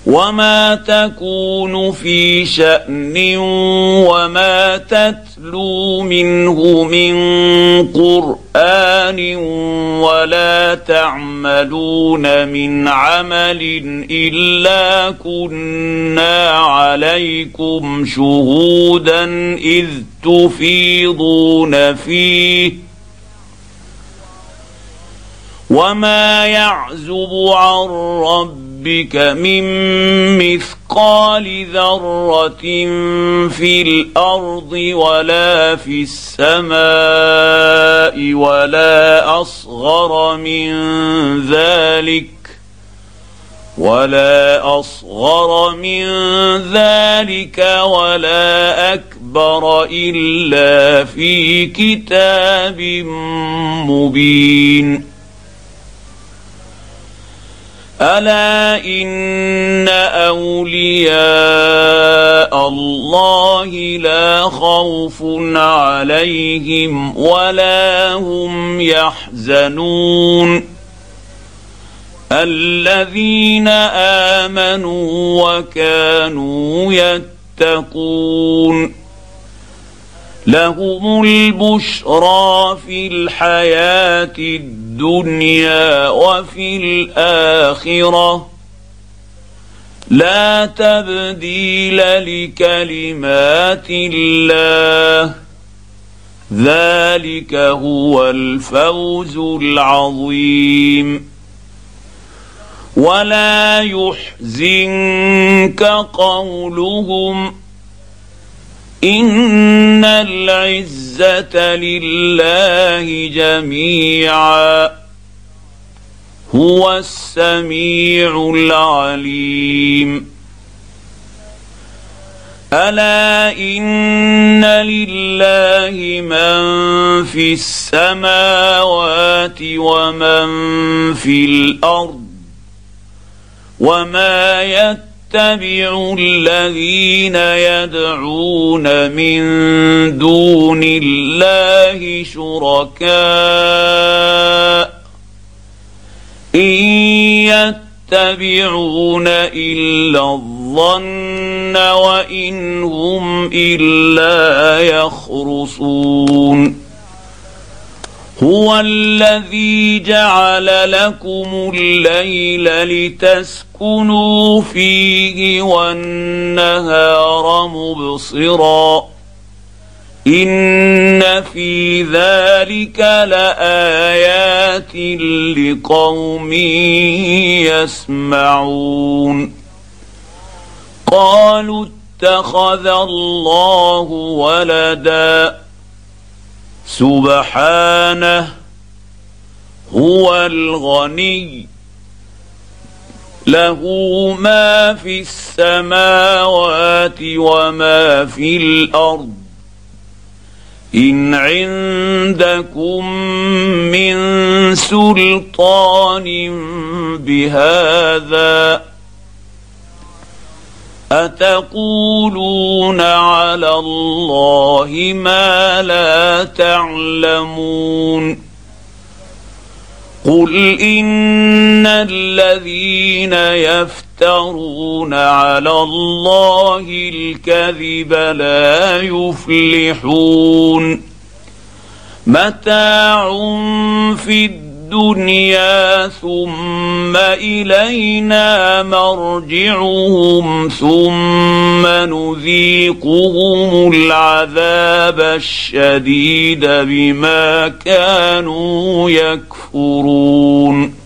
وما تكون في شأن وما تتلو منه من قرآن ولا تعملون من عمل إلا كنا عليكم شهودا إذ تفيضون فيه وما يعزب عن ربك من مثقال ذرة في الأرض ولا في السماء ولا أصغر من ذلك ولا أكبر إلا في كتاب مبين. ألا إن أولياء الله لا خوف عليهم ولا هم يحزنون الذين آمنوا وكانوا يتقون لهم البشرى في الحياة الدنيا وفي الآخرة لا تبديل لكلمات الله ذلك هو الفوز العظيم. ولا يحزنك قولهم إن العزة لله جميعا هو السميع العليم. ألا إن لله من في السماوات ومن في الأرض وما يتبع الذين يدعون من دون الله شركاء إن يتبعون إلا الظن وإن هم إلا يخرصون. هو الذي جعل لكم الليل لتسكنوا فيه والنهار مبصرا إن في ذلك لآيات لقوم يسمعون. قالوا اتخذ الله ولدا سبحانه هو الغني له ما في السماوات وما في الأرض إن عندكم من سلطان بهذا أتقولون على الله ما لا تعلمون. قل إن الذين يفترون على الله الكذب لا يفلحون. متاع في الدنيا ثم إلينا مرجعهم ثم نذيقهم العذاب الشديد بما كانوا يكفرون.